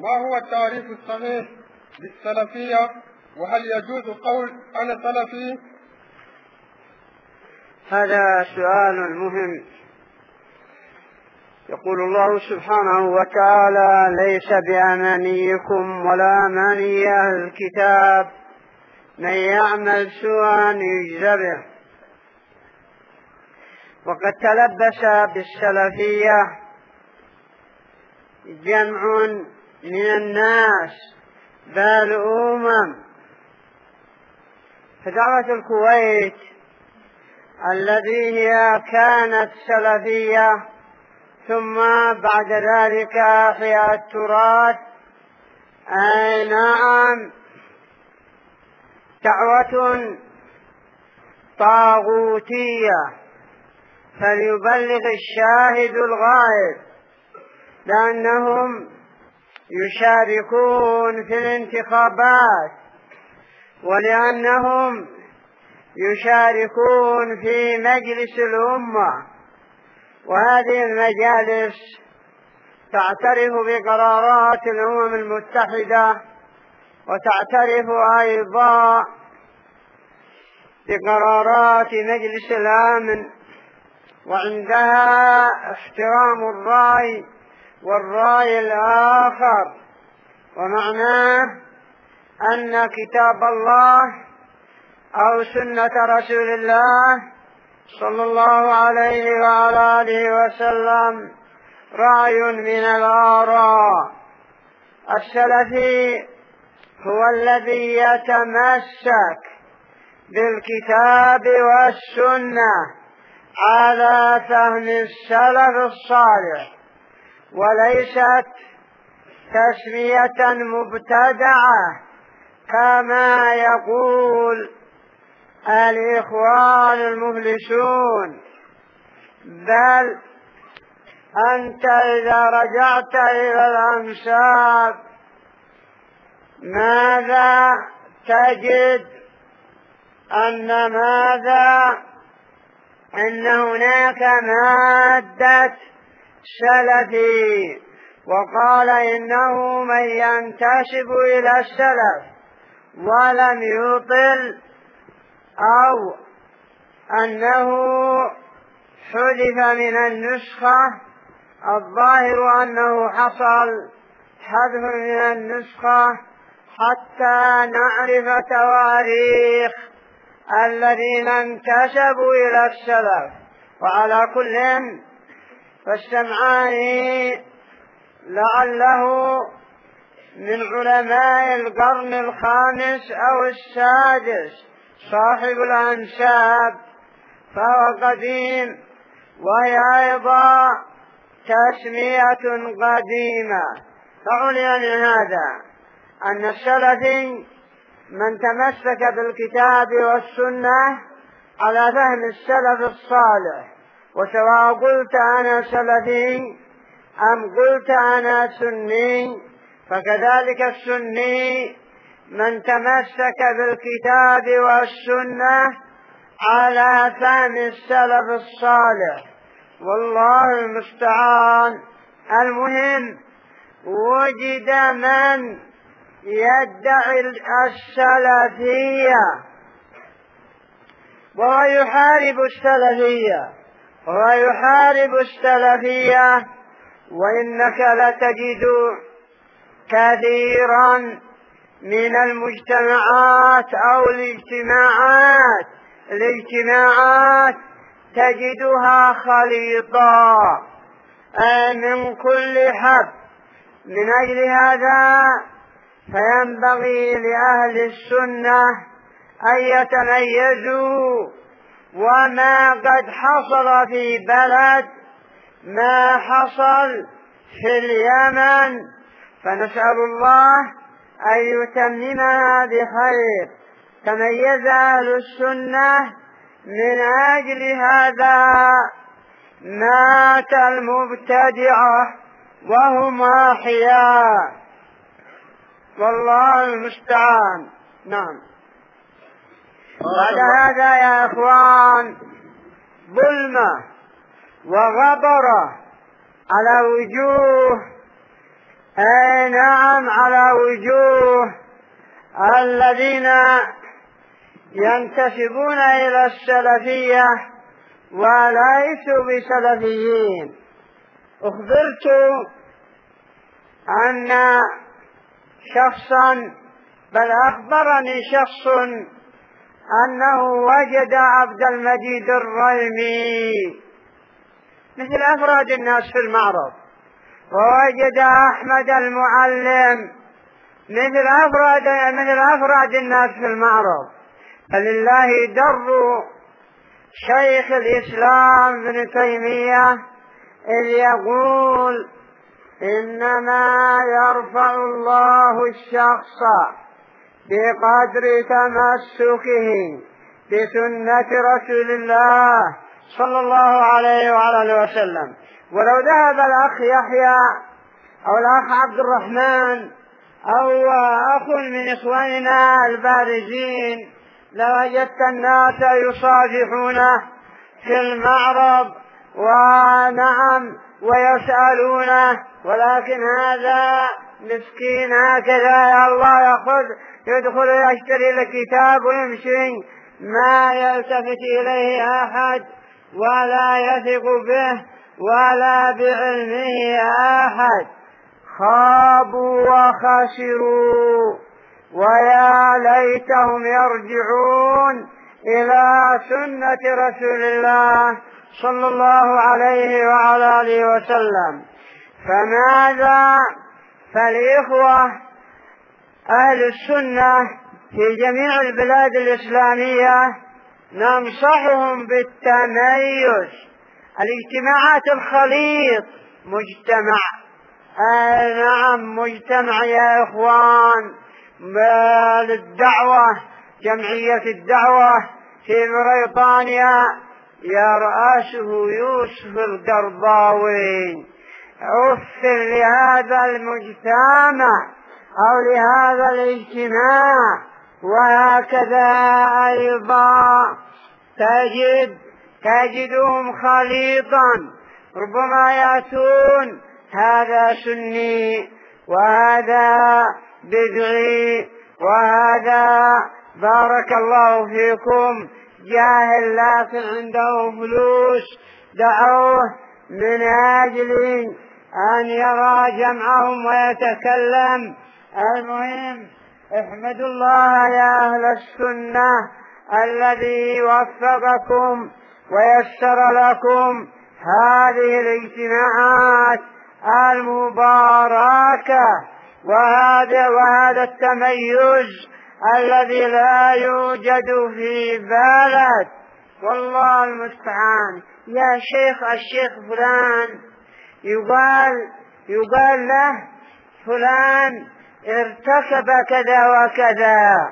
ما هو التعريف الصحيح للسلفية؟ وهل يجوز قول أنا سلفي؟ هذا سؤال مهم. يقول الله سبحانه وتعالى: ليس بأمانيكم ولا أماني أهل الكتاب، من يعمل سوءا يجز به. وقد تلبس بالسلفية جمع من الناس بل فدعوة الكويت الذي هي كانت سلفية ثم بعد ذلك أحيا التراث، أي نعم، دعوة طاغوتية، فليبلغ الشاهد الغائب، لأنهم يشاركون في الانتخابات، ولأنهم يشاركون في مجلس الأمة، وهذه المجالس تعترف بقرارات الأمم المتحدة، وتعترف أيضا بقرارات مجلس الأمن، وعندها احترام الرأي والرأي الآخر، ومعناه أن كتاب الله أو سنة رسول الله صلى الله عليه وعلى آله وسلم رأي من الآراء. السلفي هو الذي يتمسك بالكتاب والسنة على فهم السلف الصالح، وليست تسمية مبتدعة كما يقول الإخوان المفلسون، بل أنت إذا رجعت إلى الأنساب ماذا تجد؟ أن هناك مادة سلفي، وقال إنه من ينتسب إلى السلف ولم يطل، أو أنه حذف من النسخة، الظاهر أنه حصل حذف من النسخة حتى نعرف تواريخ الذين انتسبوا إلى السلف. وعلى كل فالسمعاني لعله من علماء القرن الخامس أو السادس، صاحب الأنساب، فهو قديم، وهي أيضا تسمية قديمة. فعلم من هذا أن السلفي من تمسك بالكتاب والسنة على فهم السلف الصالح، وسواء قلت أنا سلفي أم قلت أنا سني، فكذلك السني من تمسك بالكتاب والسنة على فهم السلف الصالح، والله المستعان. المهم، وجد من يدعي السلفية وهو يحارب السلفية، وإنك لتجد كثيرا من المجتمعات أو الاجتماعات تجدها خليطا من كل حب. من أجل هذا فينبغي لأهل السنة أن يتميزوا، وما قد حصل في بلد ما حصل في اليمن، فنسأل الله أن يتممها بخير. تميز أهل السنة، من أجل هذا مات المبتدعة وهم أحياء، والله المستعان. نعم. بعد هذا يا إخوان ظلمة وغبرة على وجوه أي نعم، على وجوه الذين ينتسبون إلى السلفية وليسوا بسلفيين. أخبرت أن شخصا، بل أخبرني شخص أنه وجد عبد المجيد الريمي مثل أفراد الناس في المعرض، ووجد أحمد المعلم مثل أفراد الناس في المعرض. فلله در شيخ الإسلام ابن تيمية إذ يقول: إنما يرفع الله الشخص بقدر تمسكه بسنة رسول الله صلى الله عليه وعلى وسلم. ولو ذهب الأخ يحيى أو الأخ عبد الرحمن أو أخ من إخواننا البارزين لوجدت الناس يصافحونه في المعرض ونعم ويسألونه، ولكن هذا مسكين هكذا يا الله يدخل يشتري الكتاب ويمشي، ما يلتفت إليه أحد ولا يثق به ولا بعلمه أحد. خابوا وخسروا، ويا ليتهم يرجعون إلى سنة رسول الله صلى الله عليه وعلى آله وسلم. فماذا؟ فالإخوة أهل السنة في جميع البلاد الإسلامية ننصحهم بالتميز. الاجتماعات الخليط مجتمع، نعم مجتمع يا إخوان للدعوة، جمعية الدعوة في بريطانيا يرأسه يوسف القرضاوي. أفر لهذا المجتمع أو لهذا الاجتماع. وهكذا أيضا تجدهم خليطا، ربما يأتون هذا سني وهذا بدعي وهذا بارك الله فيكم جاهل لكن عنده فلوس، دعوه من أجل أن يرى جمعهم ويتكلم. المهم احمدوا الله يا أهل السنة الذي وفقكم ويسر لكم هذه الاجتماعات المباركة وهذا التميز الذي لا يوجد في بلد. والله المستعان. يا شيخ، الشيخ فلان يقال له فلان ارتكب كذا وكذا،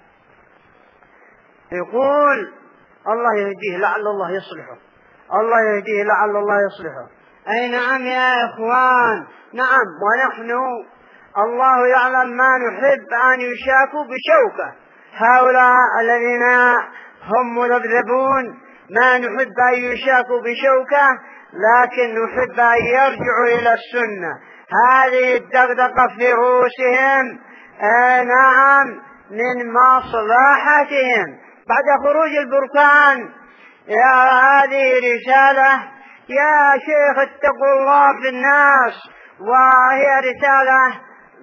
يقول الله يهديه لعل الله يصلحه، الله يهديه لعل الله يصلحه. أي نعم يا إخوان، نعم. ونحن الله يعلم ما نحب أن يشاكوا بشوكة. هؤلاء الذين هم مذبذبون ما نحب أن يشاكوا بشوكة، لكن نحب أن يرجعوا إلى السنة. هذه الدغدغة في رؤوسهم نعم من مصلحتهم. بعد خروج البركان هذه رسالة: يا شيخ اتقوا الله في الناس. وهي رسالة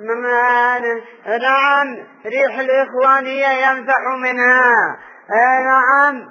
نعم ريح الإخوانية ينفح منها، نعم،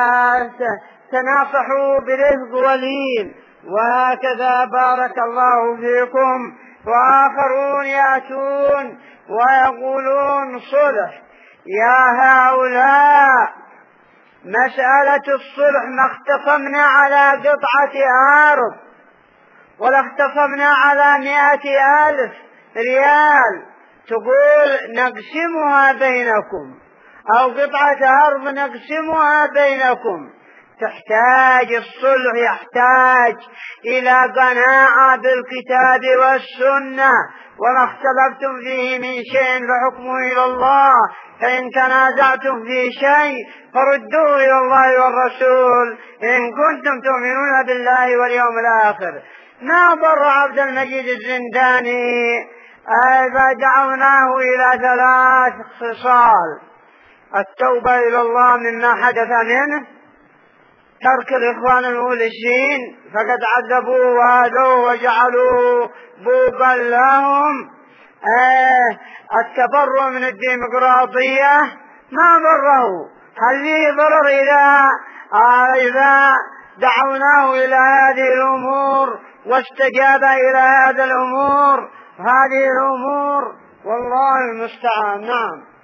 وتناصحوا برفق ولين. وهكذا بارك الله فيكم. وآخرون يأتون ويقولون صلح. يا هؤلاء مسألة الصلح ما اختصمنا على قطعة أرض ولا اختصمنا على 100,000 ريال تقول نقسمها بينكم، أو قطعة أرض نقسمها بينكم. تحتاج الصلح، يحتاج إلى قناعة بالكتاب والسنة. وما اختلفتم فيه من شيء فحكمه إلى الله، فإن تنازعتم في شيء فردوه إلى الله والرسول إن كنتم تؤمنون بالله واليوم الآخر. ما ضر عبد المجيد الزنداني فدعوناه إلى 3 خصال: التوبة إلى الله مما حدث منه، ترك الإخوان المولشين فقد عذبوه وهادوه وجعلوا بوقا لهم، التبرؤ من الديمقراطية ما ضره. هل لي ضرر إذا دعوناه إلى هذه الأمور واستجاب إلى هذه الأمور والله المستعان. نعم.